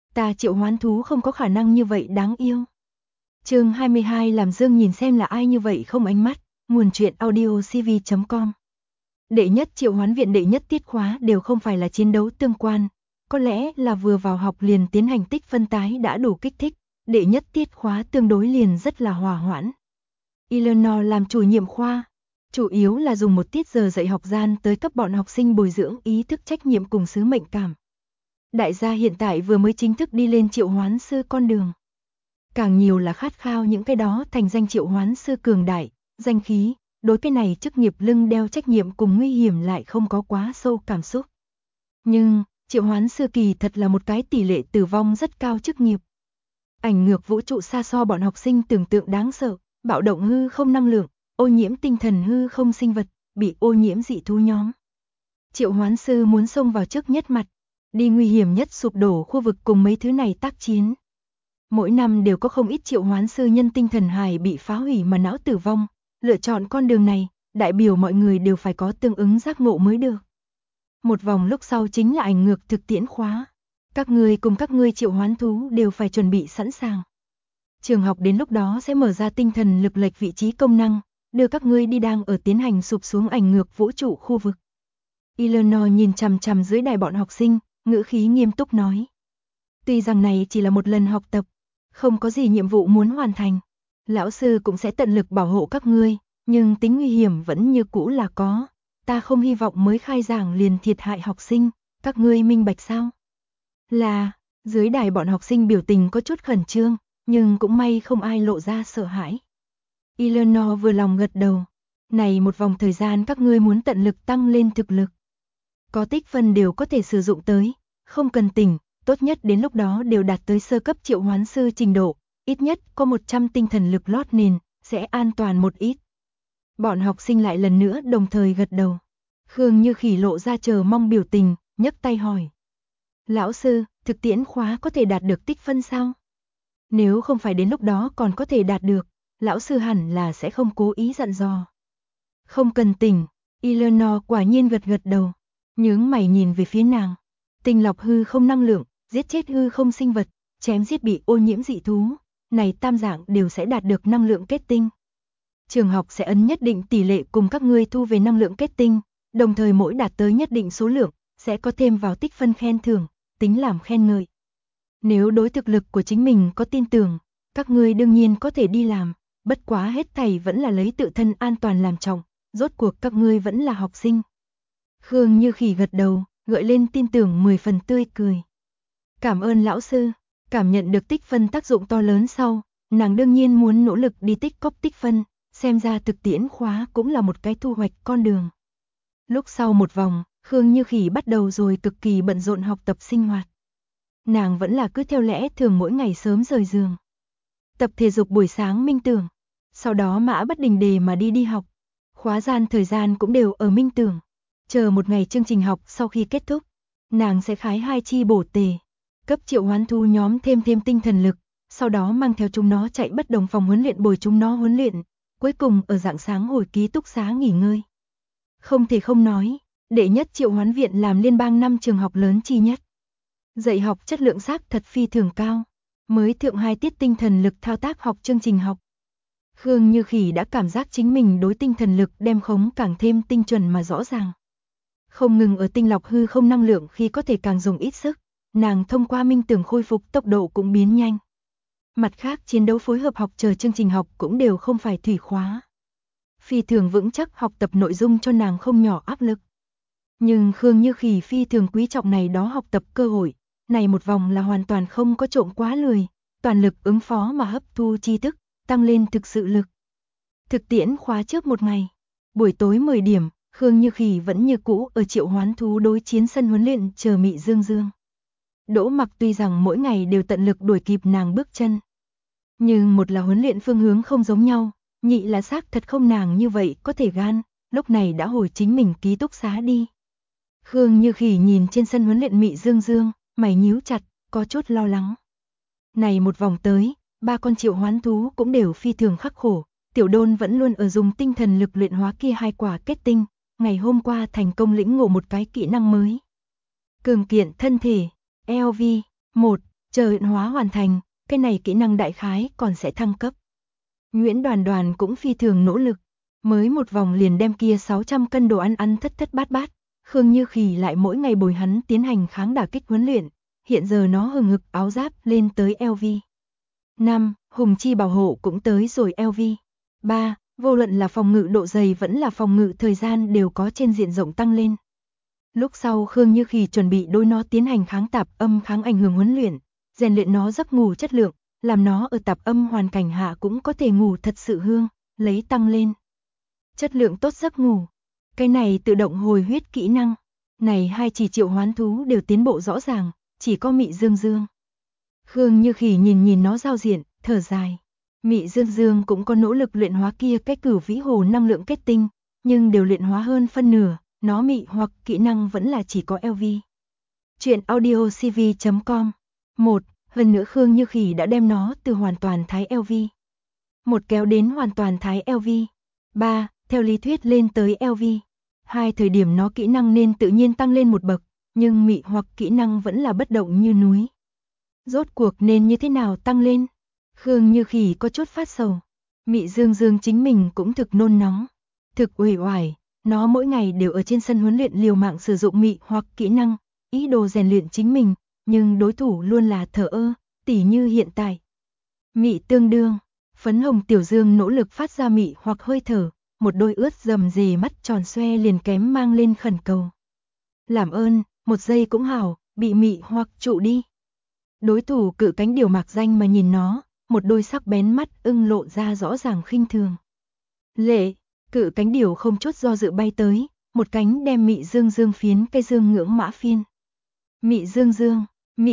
Ta triệu hoán thú không có khả năng như vậy đáng yêu. Chương 22 làm Dương nhìn xem là ai như vậy không ánh mắt, nguồn truyện audio cv.com. Đệ nhất triệu hoán viện đệ nhất tiết khóa đều không phải là chiến đấu tương quan, có lẽ là vừa vào học liền tiến hành tích phân tái đã đủ kích thích, đệ nhất tiết khóa tương đối liền rất là hòa hoãn. Eleanor làm chủ nhiệm khoa, chủ yếu là dùng một tiết giờ dạy học gian tới cấp bọn học sinh bồi dưỡng ý thức trách nhiệm cùng sứ mệnh cảm. Đại gia hiện tại vừa mới chính thức đi lên triệu hoán sư con đường. Càng nhiều là khát khao những cái đó thành danh triệu hoán sư cường đại, danh khí, đối cái này chức nghiệp lưng đeo trách nhiệm cùng nguy hiểm lại không có quá sâu cảm xúc. Nhưng, triệu hoán sư kỳ thật là một cái tỷ lệ tử vong rất cao chức nghiệp. Ảnh ngược vũ trụ xa so bọn học sinh tưởng tượng đáng sợ, bạo động hư không năng lượng, ô nhiễm tinh thần hư không sinh vật, bị ô nhiễm dị thú nhóm. Triệu hoán sư muốn xông vào trước nhất mặt, đi nguy hiểm nhất sụp đổ khu vực cùng mấy thứ này tác chiến. Mỗi năm đều có không ít triệu hoán sư nhân tinh thần hài bị phá hủy mà não tử vong, lựa chọn con đường này, đại biểu mọi người đều phải có tương ứng giác ngộ mới được. Một vòng lúc sau chính là ảnh ngược thực tiễn khóa. Các ngươi cùng các ngươi triệu hoán thú đều phải chuẩn bị sẵn sàng. Trường học đến lúc đó sẽ mở ra tinh thần lực lệch vị trí công năng, đưa các ngươi đi đang ở tiến hành sụp xuống ảnh ngược vũ trụ khu vực. Eleanor nhìn chằm chằm dưới đài bọn học sinh, ngữ khí nghiêm túc nói. Tuy rằng này chỉ là một lần học tập, không có gì nhiệm vụ muốn hoàn thành. Lão sư cũng sẽ tận lực bảo hộ các ngươi, nhưng tính nguy hiểm vẫn như cũ là có. Ta không hy vọng mới khai giảng liền thiệt hại học sinh, các ngươi minh bạch sao? Là, dưới đài bọn học sinh biểu tình có chút khẩn trương, nhưng cũng may không ai lộ ra sợ hãi. Eleanor vừa lòng gật đầu. Này một vòng thời gian các ngươi muốn tận lực tăng lên thực lực. Có tích phân đều có thể sử dụng tới, không cần tỉnh, tốt nhất đến lúc đó đều đạt tới sơ cấp triệu hoán sư trình độ, ít nhất có 100 tinh thần lực lót nền, sẽ an toàn một ít. Bọn học sinh lại lần nữa đồng thời gật đầu. Khương Như Khỉ lộ ra chờ mong biểu tình, nhấc tay hỏi. Lão sư, thực tiễn khóa có thể đạt được tích phân sao? Nếu không phải đến lúc đó còn có thể đạt được, lão sư hẳn là sẽ không cố ý dặn dò. Không cần tỉnh, Eleanor quả nhiên gật gật đầu, nhướng mày nhìn về phía nàng. Tinh lọc hư không năng lượng, giết chết hư không sinh vật, chém giết bị ô nhiễm dị thú, này tam dạng đều sẽ đạt được năng lượng kết tinh. Trường học sẽ ấn nhất định tỷ lệ cùng các ngươi thu về năng lượng kết tinh, đồng thời mỗi đạt tới nhất định số lượng, sẽ có thêm vào tích phân khen thưởng, tính làm khen ngợi. Nếu đối thực lực của chính mình có tin tưởng, các ngươi đương nhiên có thể đi làm, bất quá hết thảy vẫn là lấy tự thân an toàn làm trọng, rốt cuộc các ngươi vẫn là học sinh. Khương Như Khỉ gật đầu, gợi lên tin tưởng 10 phần tươi cười. Cảm ơn lão sư, cảm nhận được tích phân tác dụng to lớn sau, nàng đương nhiên muốn nỗ lực đi tích cóp tích phân, xem ra thực tiễn khóa cũng là một cái thu hoạch con đường. Lúc sau một vòng, Khương Như Khỉ bắt đầu rồi cực kỳ bận rộn học tập sinh hoạt. Nàng vẫn là cứ theo lẽ thường mỗi ngày sớm rời giường. Tập thể dục buổi sáng minh tưởng, sau đó mã bất đình đề mà đi học. Khóa gian thời gian cũng đều ở minh tưởng. Chờ một ngày chương trình học sau khi kết thúc, nàng sẽ khái 2 chi bổ tề, cấp triệu hoán thú nhóm thêm tinh thần lực, sau đó mang theo chúng nó chạy bất đồng phòng huấn luyện bồi chúng nó huấn luyện, cuối cùng ở rạng sáng hồi ký túc xá nghỉ ngơi. Không thể không nói, đệ nhất triệu hoán viện làm liên bang 5 trường học lớn chi nhất. Dạy học chất lượng xác thật phi thường cao, mới thượng 2 tiết tinh thần lực thao tác học chương trình học. Khương Như Khỉ đã cảm giác chính mình đối tinh thần lực đem khống càng thêm tinh chuẩn mà rõ ràng. Không ngừng ở tinh lọc hư không năng lượng khi có thể càng dùng ít sức, nàng thông qua minh tưởng khôi phục tốc độ cũng biến nhanh. Mặt khác chiến đấu phối hợp học chờ chương trình học cũng đều không phải thủy khóa. Phi thường vững chắc học tập nội dung cho nàng không nhỏ áp lực. Nhưng Khương Như Khỉ phi thường quý trọng này đó học tập cơ hội, này một vòng là hoàn toàn không có trộm quá lười, toàn lực ứng phó mà hấp thu tri thức, tăng lên thực sự lực. Thực tiễn khóa trước một ngày, buổi tối 10 điểm, Khương Như Khỉ vẫn như cũ ở triệu hoán thú đối chiến sân huấn luyện chờ Mị Dương Dương. Đỗ Mặc tuy rằng mỗi ngày đều tận lực đuổi kịp nàng bước chân, nhưng một là huấn luyện phương hướng không giống nhau, nhị là xác thật không nàng như vậy có thể gan, lúc này đã hồi chính mình ký túc xá đi. Khương Như Khỉ nhìn trên sân huấn luyện Mị Dương Dương, mày nhíu chặt, có chút lo lắng. Này một vòng tới, 3 con triệu hoán thú cũng đều phi thường khắc khổ, Tiểu Đôn vẫn luôn ở dùng tinh thần lực luyện hóa kia 2 quả kết tinh, ngày hôm qua thành công lĩnh ngộ một cái kỹ năng mới. Cường kiện thân thể, LV, 1, Chờ luyện hóa hoàn thành, cái này kỹ năng đại khái còn sẽ thăng cấp. Nguyễn Đoàn Đoàn cũng phi thường nỗ lực, mới một vòng liền đem kia 600 cân đồ ăn ăn thất thất bát bát. Khương Như Khỉ lại mỗi ngày bồi hắn tiến hành kháng đả kích huấn luyện, hiện giờ nó hừng hực áo giáp lên tới LV 5, hùng chi bảo hộ cũng tới rồi LV 3, vô luận là phòng ngự độ dày vẫn là phòng ngự thời gian đều có trên diện rộng tăng lên. Lúc sau Khương Như Khỉ chuẩn bị đối nó tiến hành kháng tạp âm kháng ảnh hưởng huấn luyện, rèn luyện nó giấc ngủ chất lượng, làm nó ở tạp âm hoàn cảnh hạ cũng có thể ngủ thật sự hương, lấy tăng lên chất lượng tốt giấc ngủ. Cái này tự động hồi huyết kỹ năng, này hai chỉ triệu hoán thú đều tiến bộ rõ ràng, chỉ có Mị Dương Dương. Khương Như Khỉ nhìn nó giao diện, thở dài. Mị Dương Dương cũng có nỗ lực luyện hóa kia cái Cửu Vĩ Hồ năng lượng kết tinh, nhưng đều luyện hóa hơn phân nửa, nó mị hoặc kỹ năng vẫn là chỉ có LV. Chuyện audiocv.com 1. Hơn nữa Khương Như Khỉ đã đem nó từ hoàn toàn thái LV 1 kéo đến hoàn toàn thái LV 3, theo lý thuyết lên tới LV 2 thời điểm nó kỹ năng nên tự nhiên tăng lên một bậc, nhưng mị hoặc kỹ năng vẫn là bất động như núi. Rốt cuộc nên như thế nào tăng lên? Khương Như Khỉ có chút phát sầu. Mị Dương Dương chính mình cũng thực nôn nóng, thực uể oải, nó mỗi ngày đều ở trên sân huấn luyện liều mạng sử dụng mị hoặc kỹ năng, ý đồ rèn luyện chính mình, nhưng đối thủ luôn là thờ ơ, tỉ như hiện tại. Mị tương đương, phấn hồng tiểu dương nỗ lực phát ra mị hoặc hơi thở, một đôi ướt rầm rề mắt tròn xoe liền kém mang lên khẩn cầu. Làm ơn, một giây cũng hảo, bị mị hoặc trụ đi. Đối thủ cự cánh điều mạc danh mà nhìn nó, một đôi sắc bén mắt ưng lộ ra rõ ràng khinh thường. Lệ, cự cánh điều không chút do dự bay tới, một cánh đem Mị Dương Dương phiến cây dương ngưỡng mã phiên. Mị Dương Dương,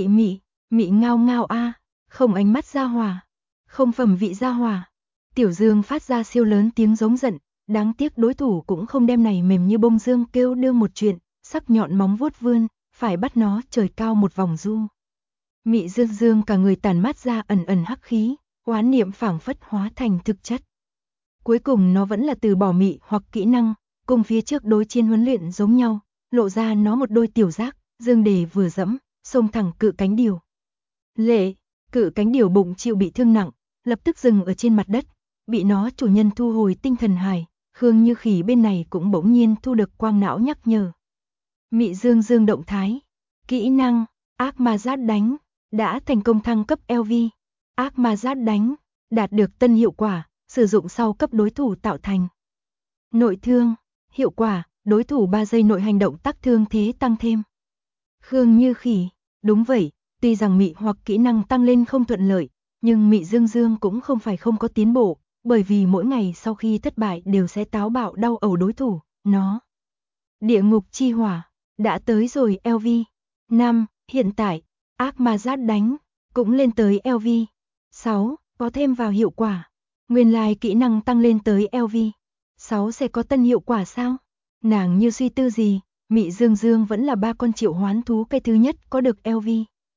mị ngao ngao a, không ánh mắt ra hỏa, không phẩm vị ra hỏa. Tiểu Dương phát ra siêu lớn tiếng giống giận, đáng tiếc đối thủ cũng không đem này mềm như bông dương kêu đương một chuyện, sắc nhọn móng vuốt vươn, phải bắt nó trời cao một vòng du. Mị Dương Dương cả người tản mát ra ẩn ẩn hắc khí, oán niệm phảng phất hóa thành thực chất. Cuối cùng nó vẫn là từ bỏ mị hoặc kỹ năng, cùng phía trước đối chiến huấn luyện giống nhau, lộ ra nó một đôi tiểu giác, dương đề vừa dẫm, xông thẳng cự cánh điều. Lệ, cự cánh điều bụng chịu bị thương nặng, lập tức dừng ở trên mặt đất, bị nó chủ nhân thu hồi tinh thần hài. Khương Như Khỉ bên này cũng bỗng nhiên thu được quang não nhắc nhở. Mị Dương Dương động thái, kỹ năng, ác ma giáp đánh, đã thành công thăng cấp LV. Ác ma giáp đánh, đạt được tân hiệu quả, sử dụng sau cấp đối thủ tạo thành. Nội thương, hiệu quả, đối thủ 3 giây nội hành động tác thương thế tăng thêm. Khương Như Khỉ, đúng vậy, tuy rằng mị hoặc kỹ năng tăng lên không thuận lợi, nhưng Mị Dương Dương cũng không phải không có tiến bộ, bởi vì mỗi ngày sau khi thất bại đều sẽ táo bạo đau ẩu đối thủ, nó. Địa ngục chi hỏa, đã tới rồi LV 5, hiện tại, ác ma giáp đánh, cũng lên tới LV 6, có thêm vào hiệu quả. Nguyên lai kỹ năng tăng lên tới LV 6 sẽ có tân hiệu quả sao? Nàng như suy tư gì, Mị Dương Dương vẫn là 3 con triệu hoán thú cái thứ nhất có được LV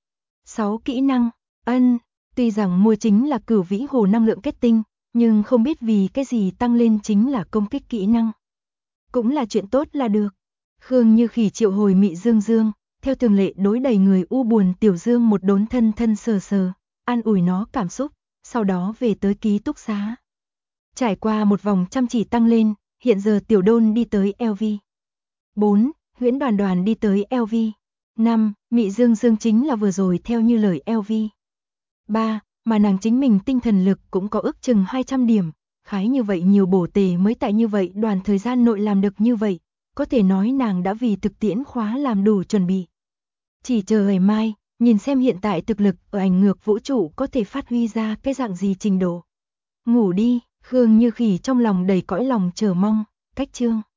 6 kỹ năng, tuy rằng mua chính là Cửu Vĩ Hồ năng lượng kết tinh, nhưng không biết vì cái gì tăng lên chính là công kích kỹ năng. Cũng là chuyện tốt là được. Khương Như Khỉ triệu hồi Mị Dương Dương, theo thường lệ đối đầy người u buồn Tiểu Dương một đốn thân thân sờ sờ, an ủi nó cảm xúc, sau đó về tới ký túc xá. Trải qua một vòng chăm chỉ tăng lên, hiện giờ Tiểu Đôn đi tới LV 4, Huyễn Đoàn Đoàn đi tới LV 5, Mị Dương Dương chính là vừa rồi theo như lời LV 3, mà nàng chính mình tinh thần lực cũng có ước chừng 200 điểm, khái như vậy nhiều bổ tề mới tại như vậy đoàn thời gian nội làm được như vậy, có thể nói nàng đã vì thực tiễn khóa làm đủ chuẩn bị. Chỉ chờ ngày mai, nhìn xem hiện tại thực lực ở ảnh ngược vũ trụ có thể phát huy ra cái dạng gì trình độ. Ngủ đi, Khương Như Khỉ trong lòng đầy cõi lòng chờ mong, cách chương.